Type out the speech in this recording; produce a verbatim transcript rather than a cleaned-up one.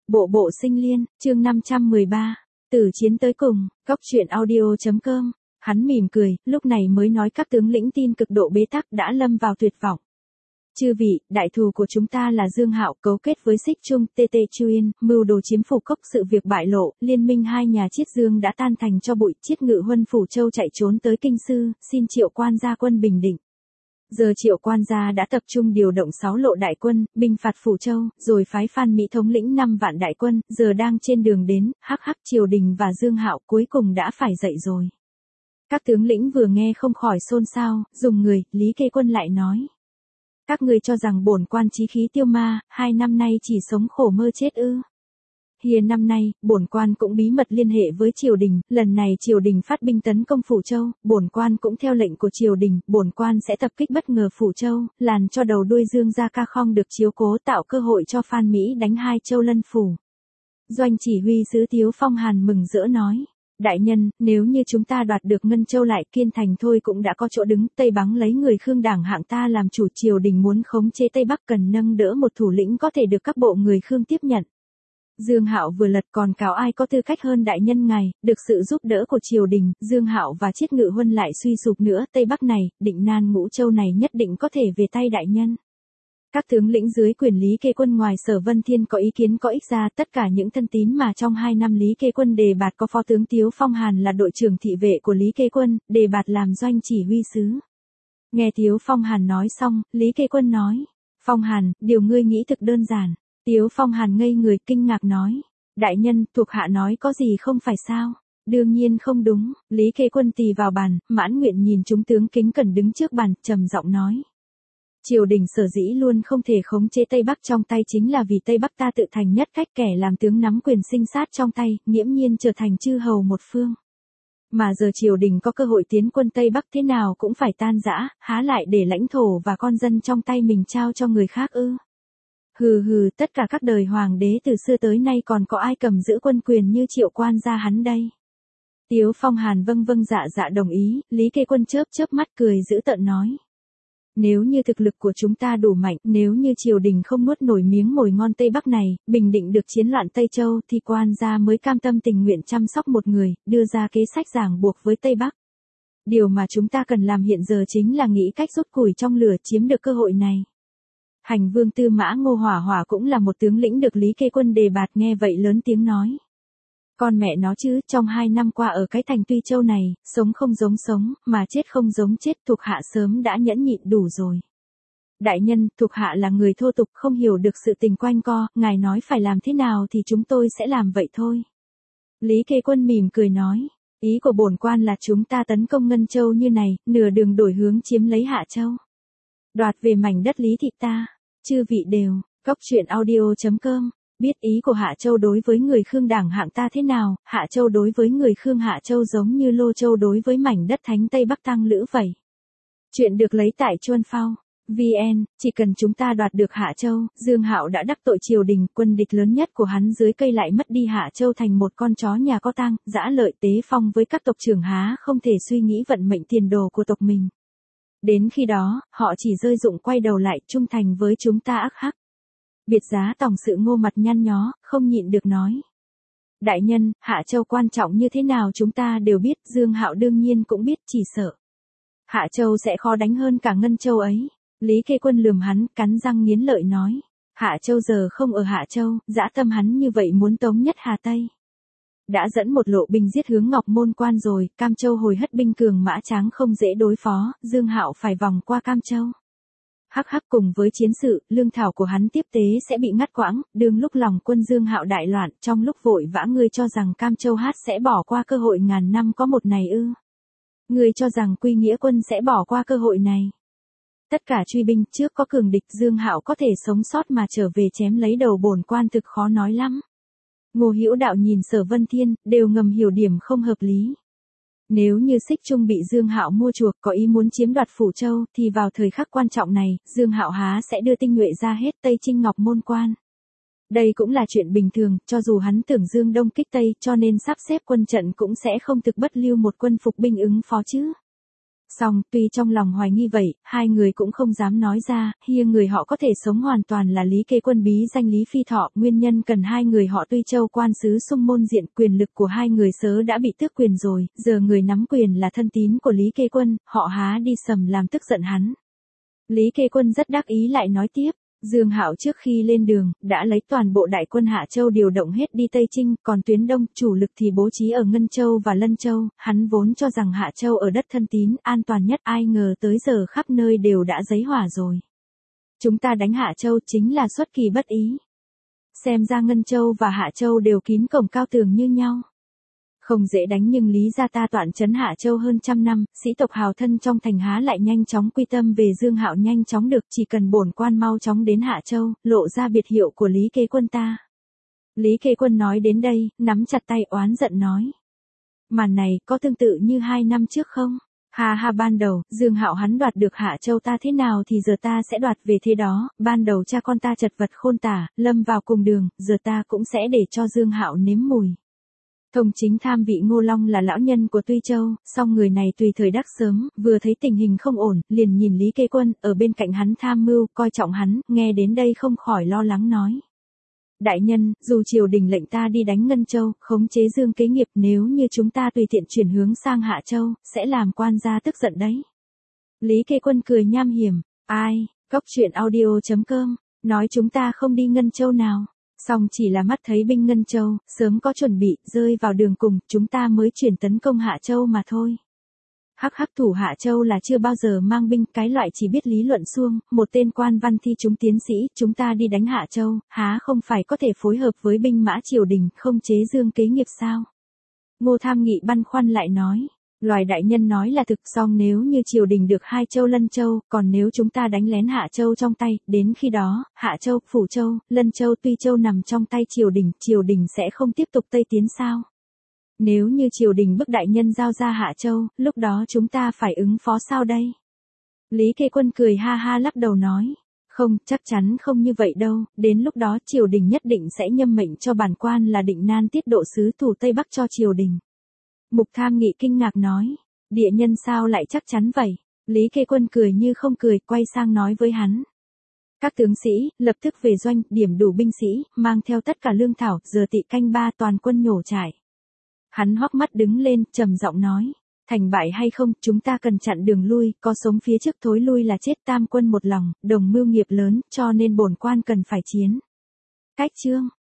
Bộ bộ sinh liên, chương năm trăm mười ba, từ chiến tới cùng, góc truyện audio.com, hắn mỉm cười, lúc này mới nói các tướng lĩnh tin cực độ bế tắc đã lâm vào tuyệt vọng. Chư vị, đại thù của chúng ta là Dương Hạo cấu kết với Xích Trung, tê tê Chuyên, mưu đồ chiếm phủ cốc, sự việc bại lộ, liên minh hai nhà Chiết Dương đã tan thành cho bụi, Chiết Ngự Huân Phủ Châu chạy trốn tới Kinh Sư, xin Triệu Quan gia quân bình định. Giờ Triệu Quan gia đã tập trung điều động sáu lộ đại quân, binh phạt Phủ Châu, rồi phái Phan Mỹ thống lĩnh năm vạn đại quân, giờ đang trên đường đến, hắc hắc triều đình và Dương Hạo cuối cùng đã phải dậy rồi. Các tướng lĩnh vừa nghe không khỏi xôn xao, dùng người, Lý Kê Quân lại nói. Các ngươi cho rằng bổn quan chí khí tiêu ma, hai năm nay chỉ sống khổ mơ chết ư. Hiền năm nay, bổn quan cũng bí mật liên hệ với triều đình, lần này triều đình phát binh tấn công Phủ Châu, bổn quan cũng theo lệnh của triều đình, bổn quan sẽ tập kích bất ngờ Phủ Châu, làn cho đầu đuôi Dương Gia Ca Khong được chiếu cố tạo cơ hội cho Phan Mỹ đánh hai châu lân phủ. Doanh chỉ huy sứ Tiếu Phong Hàn mừng rỡ nói. Đại nhân, nếu như chúng ta đoạt được Ngân Châu lại, Kiên Thành thôi cũng đã có chỗ đứng, Tây Bắng lấy người Khương Đảng hạng ta làm chủ, triều đình muốn khống chế Tây Bắc cần nâng đỡ một thủ lĩnh có thể được các bộ người Khương tiếp nhận. Dương Hạo vừa lật còn cáo ai có tư cách hơn đại nhân ngài, được sự giúp đỡ của triều đình, Dương Hạo và Chiết Ngự Huân lại suy sụp nữa, Tây Bắc này, Định Nan Ngũ Châu này nhất định có thể về tay đại nhân. Các tướng lĩnh dưới quyền Lý Kê Quân ngoài Sở Vân Thiên có ý kiến có ích ra, tất cả những thân tín mà trong hai năm Lý Kê Quân đề bạt có phó tướng Tiếu Phong Hàn là đội trưởng thị vệ của Lý Kê Quân, đề bạt làm doanh chỉ huy sứ. Nghe Tiếu Phong Hàn nói xong, Lý Kê Quân nói, Phong Hàn, điều ngươi nghĩ thực đơn giản. Tiếu Phong Hàn ngây người kinh ngạc nói, đại nhân, thuộc hạ nói có gì không phải sao? Đương nhiên không đúng, Lý Kê Quân tì vào bàn, mãn nguyện nhìn chúng tướng kính cẩn đứng trước bàn, trầm giọng nói. Triều đình sở dĩ luôn không thể khống chế Tây Bắc trong tay chính là vì Tây Bắc ta tự thành nhất cách, kẻ làm tướng nắm quyền sinh sát trong tay, nghiễm nhiên trở thành chư hầu một phương. Mà giờ triều đình có cơ hội tiến quân Tây Bắc thế nào cũng phải tan rã, há lại để lãnh thổ và con dân trong tay mình trao cho người khác ư. Hừ hừ, tất cả các đời hoàng đế từ xưa tới nay còn có ai cầm giữ quân quyền như Triệu Quan gia hắn đây. Tiếu Phong Hàn vâng vâng dạ dạ đồng ý, Lý Kê Quân chớp chớp mắt cười dữ tợn nói. Nếu như thực lực của chúng ta đủ mạnh, nếu như triều đình không nuốt nổi miếng mồi ngon Tây Bắc này, bình định được chiến loạn Tây Châu thì quan gia mới cam tâm tình nguyện chăm sóc một người, đưa ra kế sách ràng buộc với Tây Bắc. Điều mà chúng ta cần làm hiện giờ chính là nghĩ cách rút củi trong lửa chiếm được cơ hội này. Hành vương Tư Mã Ngô Hỏa Hỏa cũng là một tướng lĩnh được Lý Kê Quân đề bạt, nghe vậy lớn tiếng nói. Con mẹ nó chứ, trong hai năm qua ở cái thành Tuy Châu này, sống không giống sống, mà chết không giống chết, thuộc hạ sớm đã nhẫn nhịn đủ rồi. Đại nhân, thuộc hạ là người thô tục không hiểu được sự tình quanh co, ngài nói phải làm thế nào thì chúng tôi sẽ làm vậy thôi. Lý Kê Quân mỉm cười nói, ý của bổn quan là chúng ta tấn công Ngân Châu như này, nửa đường đổi hướng chiếm lấy Hạ Châu. Đoạt về mảnh đất Lý thị ta, chư vị đều, góc truyện audio.com. Biết ý của Hạ Châu đối với người Khương Đảng hạng ta thế nào, Hạ Châu đối với người Khương Hạ Châu giống như Lô Châu đối với mảnh đất Thánh Tây Bắc Tăng Lữ vậy. Chuyện được lấy tại Chuân Phao, vê en, chỉ cần chúng ta đoạt được Hạ Châu, Dương Hạo đã đắc tội triều đình, quân địch lớn nhất của hắn dưới cây lại mất đi Hạ Châu thành một con chó nhà có tang, dã lợi tế phong với các tộc trưởng há không thể suy nghĩ vận mệnh tiền đồ của tộc mình. Đến khi đó, họ chỉ rơi dụng quay đầu lại trung thành với chúng ta ác hắc. Biệt giá tòng sự Ngô mặt nhăn nhó, không nhịn được nói. Đại nhân, Hạ Châu quan trọng như thế nào chúng ta đều biết, Dương Hạo đương nhiên cũng biết, chỉ sợ. Hạ Châu sẽ khó đánh hơn cả Ngân Châu ấy. Lý Kê Quân lườm hắn, cắn răng nghiến lợi nói. Hạ Châu giờ không ở Hạ Châu, dã tâm hắn như vậy muốn tống nhất Hà Tây. Đã dẫn một lộ binh giết hướng Ngọc Môn Quan rồi, Cam Châu hồi hất binh cường mã tráng không dễ đối phó, Dương Hạo phải vòng qua Cam Châu. Hắc hắc cùng với chiến sự, lương thảo của hắn tiếp tế sẽ bị ngắt quãng, đương lúc lòng quân Dương Hạo đại loạn, trong lúc vội vã ngươi cho rằng Cam Châu hát sẽ bỏ qua cơ hội ngàn năm có một này ư? Ngươi cho rằng Quy Nghĩa quân sẽ bỏ qua cơ hội này? Tất cả truy binh trước có cường địch, Dương Hạo có thể sống sót mà trở về chém lấy đầu bổn quan thực khó nói lắm. Ngô Hữu Đạo nhìn Sở Vân Thiên, đều ngầm hiểu điểm không hợp lý. Nếu như Xích Trung bị Dương Hạo mua chuộc có ý muốn chiếm đoạt Phủ Châu, thì vào thời khắc quan trọng này, Dương Hạo há sẽ đưa tinh nhuệ ra hết Tây chinh Ngọc Môn Quan. Đây cũng là chuyện bình thường, cho dù hắn tưởng Dương Đông kích Tây, cho nên sắp xếp quân trận cũng sẽ không thực bất lưu một quân phục binh ứng phó chứ. Song, tuy trong lòng hoài nghi vậy, hai người cũng không dám nói ra, hia người họ có thể sống hoàn toàn là Lý Kế Quân bí danh Lý Phi Thọ, nguyên nhân cần hai người họ Tuy Châu quan sứ xung môn diện, quyền lực của hai người sớ đã bị tước quyền rồi, giờ người nắm quyền là thân tín của Lý Kế Quân, họ há đi sầm làm tức giận hắn. Lý Kế Quân rất đắc ý lại nói tiếp. Dương Hạo trước khi lên đường, đã lấy toàn bộ đại quân Hạ Châu điều động hết đi Tây Trinh, còn tuyến đông, chủ lực thì bố trí ở Ngân Châu và Lân Châu, hắn vốn cho rằng Hạ Châu ở đất thân tín, an toàn nhất, ai ngờ tới giờ khắp nơi đều đã giấy hỏa rồi. Chúng ta đánh Hạ Châu chính là xuất kỳ bất ý. Xem ra Ngân Châu và Hạ Châu đều kín cổng cao tường như nhau. Không dễ đánh nhưng Lý gia ta toạn trấn Hạ Châu hơn trăm năm, sĩ tộc hào thân trong thành há lại nhanh chóng quy tâm về Dương Hạo nhanh chóng được, chỉ cần bổn quan mau chóng đến Hạ Châu, lộ ra biệt hiệu của Lý Kế Quân ta. Lý Kế Quân nói đến đây, nắm chặt tay oán giận nói. Màn này có tương tự như hai năm trước không? Ha ha, ban đầu, Dương Hạo hắn đoạt được Hạ Châu ta thế nào thì giờ ta sẽ đoạt về thế đó, ban đầu cha con ta chật vật khôn tả, lâm vào cùng đường, giờ ta cũng sẽ để cho Dương Hạo nếm mùi. Thông chính tham vị Ngô Long là lão nhân của Tuy Châu, song người này tùy thời đắc sớm, vừa thấy tình hình không ổn, liền nhìn Lý Kế Quân, ở bên cạnh hắn tham mưu, coi trọng hắn, nghe đến đây không khỏi lo lắng nói. Đại nhân, dù triều đình lệnh ta đi đánh Ngân Châu, khống chế Dương Kế Nghiệp, nếu như chúng ta tùy tiện chuyển hướng sang Hạ Châu, sẽ làm quan gia tức giận đấy. Lý Kế Quân cười nham hiểm, ai, Cóc Truyện Audio chấm com, nói chúng ta không đi Ngân Châu nào. Song chỉ là mắt thấy binh Ngân Châu, sớm có chuẩn bị, rơi vào đường cùng, chúng ta mới chuyển tấn công Hạ Châu mà thôi. Hắc hắc, thủ Hạ Châu là chưa bao giờ mang binh, cái loại chỉ biết lý luận suông, một tên quan văn thi chúng tiến sĩ, chúng ta đi đánh Hạ Châu, há không phải có thể phối hợp với binh mã triều đình, không chế Dương Kế Nghiệp sao? Ngô Tham Nghị băn khoăn lại nói. Loài đại nhân nói là thực, song nếu như triều đình được hai châu Lân Châu, còn nếu chúng ta đánh lén Hạ Châu trong tay, đến khi đó, Hạ Châu, Phủ Châu, Lân Châu, Tuy Châu nằm trong tay triều đình, triều đình sẽ không tiếp tục Tây tiến sao? Nếu như triều đình bức đại nhân giao ra Hạ Châu, lúc đó chúng ta phải ứng phó sao đây? Lý Kế Quân cười ha ha lắc đầu nói. Không, chắc chắn không như vậy đâu, đến lúc đó triều đình nhất định sẽ nhâm mệnh cho bản quan là Định Nan tiết độ sứ thủ Tây Bắc cho triều đình. Mục Tham Nghị kinh ngạc nói, địa nhân sao lại chắc chắn vậy? Lý Kế Quân cười như không cười, quay sang nói với hắn. Các tướng sĩ, lập tức về doanh, điểm đủ binh sĩ, mang theo tất cả lương thảo, giờ tị canh ba toàn quân nhổ trải. Hắn hoắc mắt đứng lên, trầm giọng nói, thành bại hay không, chúng ta cần chặn đường lui, có sống phía trước thối lui là chết, tam quân một lòng, đồng mưu nghiệp lớn, cho nên bổn quan cần phải chiến. Cách chương